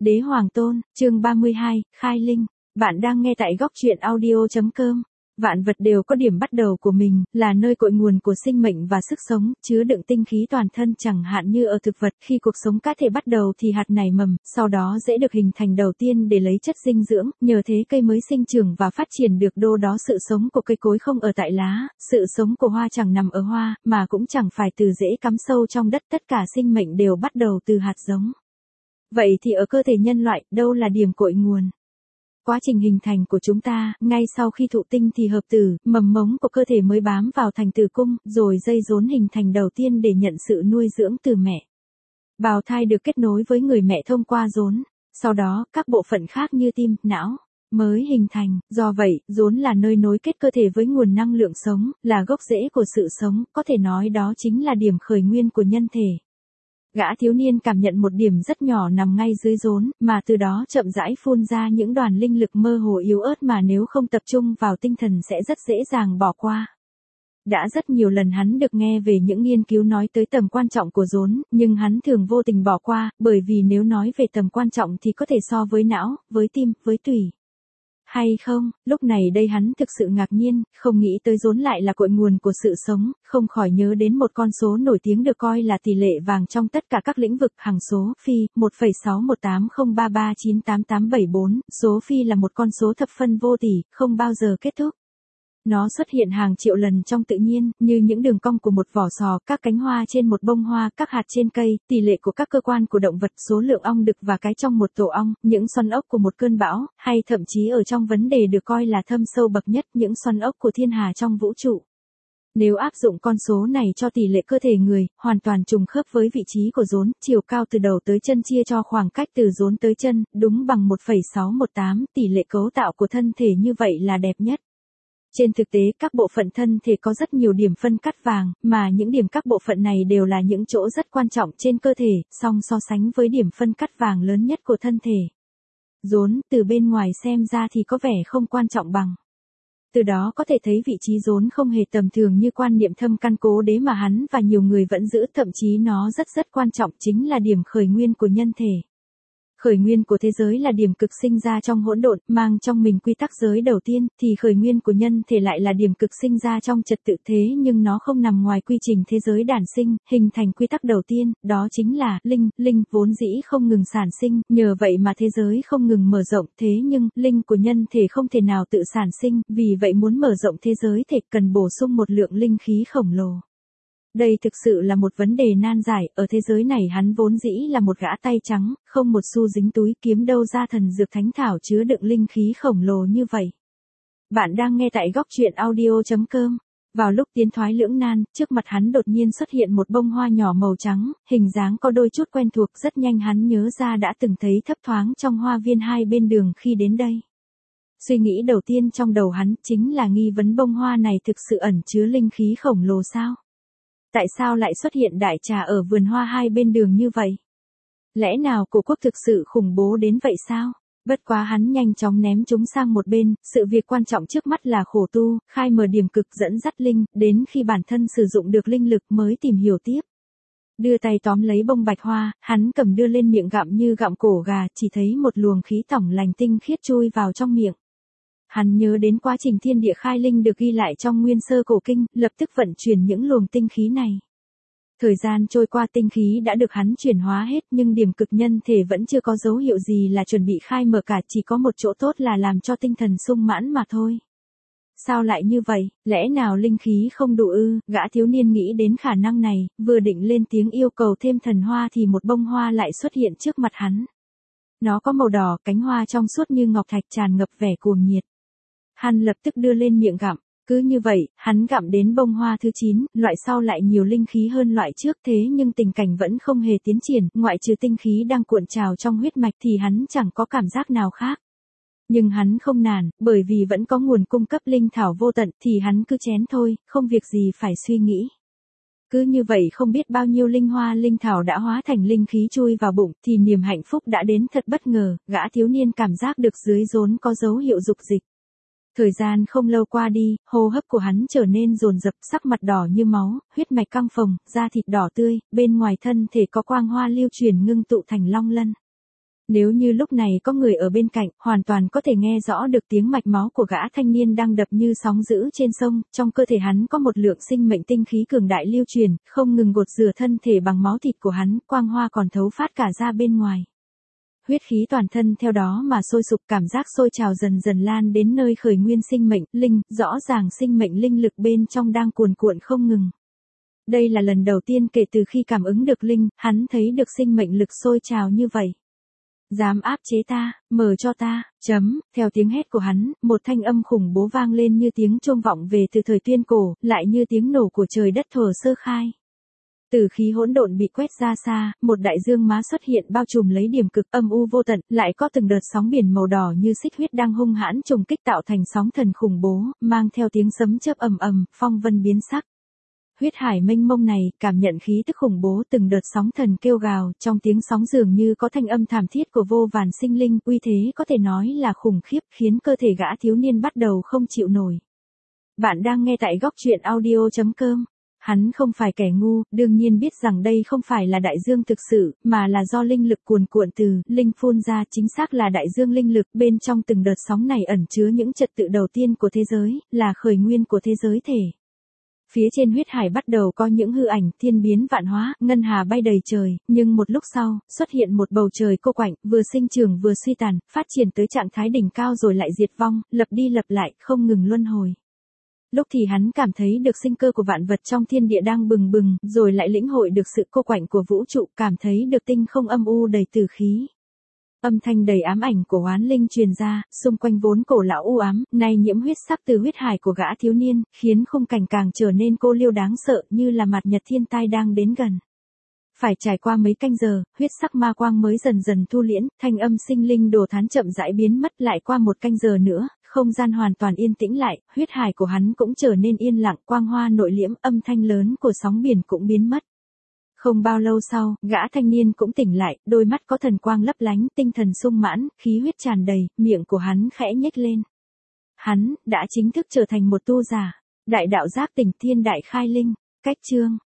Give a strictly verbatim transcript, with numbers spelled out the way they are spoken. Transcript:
Đế Hoàng Tôn, chương ba mươi hai, Khai Linh. Bạn đang nghe tại góc truyện audio chấm com. Vạn vật đều có điểm bắt đầu của mình, là nơi cội nguồn của sinh mệnh và sức sống, chứa đựng tinh khí toàn thân. Chẳng hạn như ở thực vật, khi cuộc sống cá thể bắt đầu thì hạt nảy mầm, sau đó dễ được hình thành đầu tiên để lấy chất dinh dưỡng, nhờ thế cây mới sinh trưởng và phát triển được. Đô đó sự sống của cây cối không ở tại lá, sự sống của hoa chẳng nằm ở hoa, mà cũng chẳng phải từ rễ cắm sâu trong đất. Tất cả sinh mệnh đều bắt đầu từ hạt giống. Vậy thì ở cơ thể nhân loại, đâu là điểm cội nguồn? Quá trình hình thành của chúng ta, ngay sau khi thụ tinh thì hợp tử, mầm mống của cơ thể mới bám vào thành tử cung, rồi dây rốn hình thành đầu tiên để nhận sự nuôi dưỡng từ mẹ. Bào thai được kết nối với người mẹ thông qua rốn. Sau đó, các bộ phận khác như tim, não mới hình thành. Do vậy, rốn là nơi nối kết cơ thể với nguồn năng lượng sống, là gốc rễ của sự sống, có thể nói đó chính là điểm khởi nguyên của nhân thể. Gã thiếu niên cảm nhận một điểm rất nhỏ nằm ngay dưới rốn, mà từ đó chậm rãi phun ra những đoàn linh lực mơ hồ yếu ớt mà nếu không tập trung vào tinh thần sẽ rất dễ dàng bỏ qua. Đã rất nhiều lần hắn được nghe về những nghiên cứu nói tới tầm quan trọng của rốn, nhưng hắn thường vô tình bỏ qua, bởi vì nếu nói về tầm quan trọng thì có thể so với não, với tim, với tủy. Hay không, lúc này đây hắn thực sự ngạc nhiên, không nghĩ tới rốn lại là cội nguồn của sự sống, không khỏi nhớ đến một con số nổi tiếng được coi là tỷ lệ vàng trong tất cả các lĩnh vực, hằng số phi, một phẩy sáu một tám không ba ba chín tám tám bảy bốn, số phi là một con số thập phân vô tỷ, không bao giờ kết thúc. Nó xuất hiện hàng triệu lần trong tự nhiên, như những đường cong của một vỏ sò, các cánh hoa trên một bông hoa, các hạt trên cây, tỷ lệ của các cơ quan của động vật, số lượng ong đực và cái trong một tổ ong, những xoắn ốc của một cơn bão, hay thậm chí ở trong vấn đề được coi là thâm sâu bậc nhất, những xoắn ốc của thiên hà trong vũ trụ. Nếu áp dụng con số này cho tỷ lệ cơ thể người, hoàn toàn trùng khớp với vị trí của rốn, chiều cao từ đầu tới chân chia cho khoảng cách từ rốn tới chân, đúng bằng một phẩy sáu một tám, tỷ lệ cấu tạo của thân thể như vậy là đẹp nhất. Trên thực tế, các bộ phận thân thể có rất nhiều điểm phân cắt vàng, mà những điểm các bộ phận này đều là những chỗ rất quan trọng trên cơ thể, song so sánh với điểm phân cắt vàng lớn nhất của thân thể. Rốn, từ bên ngoài xem ra thì có vẻ không quan trọng bằng. Từ đó có thể thấy vị trí rốn không hề tầm thường như quan niệm thâm căn cố đế mà hắn và nhiều người vẫn giữ, thậm chí nó rất rất quan trọng, chính là điểm khởi nguyên của nhân thể. Khởi nguyên của thế giới là điểm cực sinh ra trong hỗn độn, mang trong mình quy tắc giới đầu tiên, thì khởi nguyên của nhân thể lại là điểm cực sinh ra trong trật tự thế nhưng nó không nằm ngoài quy trình thế giới đản sinh, hình thành quy tắc đầu tiên, đó chính là linh, linh vốn dĩ không ngừng sản sinh, nhờ vậy mà thế giới không ngừng mở rộng, thế nhưng linh của nhân thể không thể nào tự sản sinh, vì vậy muốn mở rộng thế giới thể cần bổ sung một lượng linh khí khổng lồ. Đây thực sự là một vấn đề nan giải, ở thế giới này hắn vốn dĩ là một gã tay trắng, không một xu dính túi, kiếm đâu ra thần dược thánh thảo chứa đựng linh khí khổng lồ như vậy. Bạn đang nghe tại góc truyện audio chấm com. Vào lúc tiến thoái lưỡng nan, trước mặt hắn đột nhiên xuất hiện một bông hoa nhỏ màu trắng, hình dáng có đôi chút quen thuộc, rất nhanh hắn nhớ ra đã từng thấy thấp thoáng trong hoa viên hai bên đường khi đến đây. Suy nghĩ đầu tiên trong đầu hắn chính là nghi vấn bông hoa này thực sự ẩn chứa linh khí khổng lồ sao? Tại sao lại xuất hiện đại trà ở vườn hoa hai bên đường như vậy? Lẽ nào cổ quốc thực sự khủng bố đến vậy sao? Bất quá hắn nhanh chóng ném chúng sang một bên, sự việc quan trọng trước mắt là khổ tu, khai mở điểm cực dẫn dắt linh, đến khi bản thân sử dụng được linh lực mới tìm hiểu tiếp. Đưa tay tóm lấy bông bạch hoa, hắn cầm đưa lên miệng gặm như gặm cổ gà, chỉ thấy một luồng khí tỏng lành tinh khiết chui vào trong miệng. Hắn nhớ đến quá trình thiên địa khai linh được ghi lại trong nguyên sơ cổ kinh, lập tức vận chuyển những luồng tinh khí này. Thời gian trôi qua, tinh khí đã được hắn chuyển hóa hết, nhưng điểm cực nhân thể vẫn chưa có dấu hiệu gì là chuẩn bị khai mở cả, chỉ có một chỗ tốt là làm cho tinh thần sung mãn mà thôi. Sao lại như vậy, lẽ nào linh khí không đủ ư? Gã thiếu niên nghĩ đến khả năng này, vừa định lên tiếng yêu cầu thêm thần hoa thì một bông hoa lại xuất hiện trước mặt hắn. Nó có màu đỏ, cánh hoa trong suốt như ngọc thạch, tràn ngập vẻ cuồng nhiệt. Hắn lập tức đưa lên miệng gặm, cứ như vậy, hắn gặm đến bông hoa thứ chín, loại sau lại nhiều linh khí hơn loại trước, thế nhưng tình cảnh vẫn không hề tiến triển, ngoại trừ tinh khí đang cuộn trào trong huyết mạch thì hắn chẳng có cảm giác nào khác. Nhưng hắn không nản, bởi vì vẫn có nguồn cung cấp linh thảo vô tận thì hắn cứ chén thôi, không việc gì phải suy nghĩ. Cứ như vậy không biết bao nhiêu linh hoa linh thảo đã hóa thành linh khí chui vào bụng thì niềm hạnh phúc đã đến thật bất ngờ, gã thiếu niên cảm giác được dưới rốn có dấu hiệu dục dịch. Thời gian không lâu qua đi, hô hấp của hắn trở nên dồn dập, sắc mặt đỏ như máu, huyết mạch căng phồng, da thịt đỏ tươi, bên ngoài thân thể có quang hoa lưu truyền ngưng tụ thành long lân. Nếu như lúc này có người ở bên cạnh, hoàn toàn có thể nghe rõ được tiếng mạch máu của gã thanh niên đang đập như sóng dữ trên sông, trong cơ thể hắn có một lượng sinh mệnh tinh khí cường đại lưu truyền, không ngừng gột rửa thân thể bằng máu thịt của hắn, quang hoa còn thấu phát cả ra bên ngoài. Huyết khí toàn thân theo đó mà sôi sục, cảm giác sôi trào dần dần lan đến nơi khởi nguyên sinh mệnh, linh, rõ ràng sinh mệnh linh lực bên trong đang cuồn cuộn không ngừng. Đây là lần đầu tiên kể từ khi cảm ứng được linh, hắn thấy được sinh mệnh lực sôi trào như vậy. Dám áp chế ta, mở cho ta, chấm, theo tiếng hét của hắn, một thanh âm khủng bố vang lên như tiếng chuông vọng về từ thời tuyên cổ, lại như tiếng nổ của trời đất thuở sơ khai. Tử khí hỗn độn bị quét ra xa, một đại dương má xuất hiện bao trùm lấy điểm cực âm u vô tận, lại có từng đợt sóng biển màu đỏ như xích huyết đang hung hãn trùng kích tạo thành sóng thần khủng bố, mang theo tiếng sấm chớp ầm ầm, phong vân biến sắc. Huyết hải mênh mông này, cảm nhận khí tức khủng bố, từng đợt sóng thần kêu gào, trong tiếng sóng dường như có thanh âm thảm thiết của vô vàn sinh linh, uy thế có thể nói là khủng khiếp, khiến cơ thể gã thiếu niên bắt đầu không chịu nổi. Bạn đang nghe tại góc truyện audio chấm com. Hắn không phải kẻ ngu, đương nhiên biết rằng đây không phải là đại dương thực sự, mà là do linh lực cuồn cuộn từ linh phun ra, chính xác là đại dương linh lực, bên trong từng đợt sóng này ẩn chứa những trật tự đầu tiên của thế giới, là khởi nguyên của thế giới thể. Phía trên huyết hải bắt đầu có những hư ảnh, thiên biến vạn hóa, ngân hà bay đầy trời, nhưng một lúc sau, xuất hiện một bầu trời cô quạnh, vừa sinh trưởng vừa suy tàn, phát triển tới trạng thái đỉnh cao rồi lại diệt vong, lập đi lập lại, không ngừng luân hồi. Lúc thì hắn cảm thấy được sinh cơ của vạn vật trong thiên địa đang bừng bừng, rồi lại lĩnh hội được sự cô quạnh của vũ trụ, cảm thấy được tinh không âm u đầy tử khí. Âm thanh đầy ám ảnh của oán linh truyền ra, xung quanh vốn cổ lão u ám, nay nhiễm huyết sắc từ huyết hải của gã thiếu niên, khiến khung cảnh càng trở nên cô liêu đáng sợ, như là mặt nhật thiên tai đang đến gần. Phải trải qua mấy canh giờ, huyết sắc ma quang mới dần dần thu liễn, thanh âm sinh linh đồ thán chậm rãi biến mất, lại qua một canh giờ nữa, không gian hoàn toàn yên tĩnh lại, huyết hải của hắn cũng trở nên yên lặng, quang hoa nội liễm, âm thanh lớn của sóng biển cũng biến mất. Không bao lâu sau, gã thanh niên cũng tỉnh lại, đôi mắt có thần quang lấp lánh, tinh thần sung mãn, khí huyết tràn đầy, miệng của hắn khẽ nhếch lên. Hắn đã chính thức trở thành một tu giả. Đại đạo giác tỉnh thiên đại khai linh. Cách chương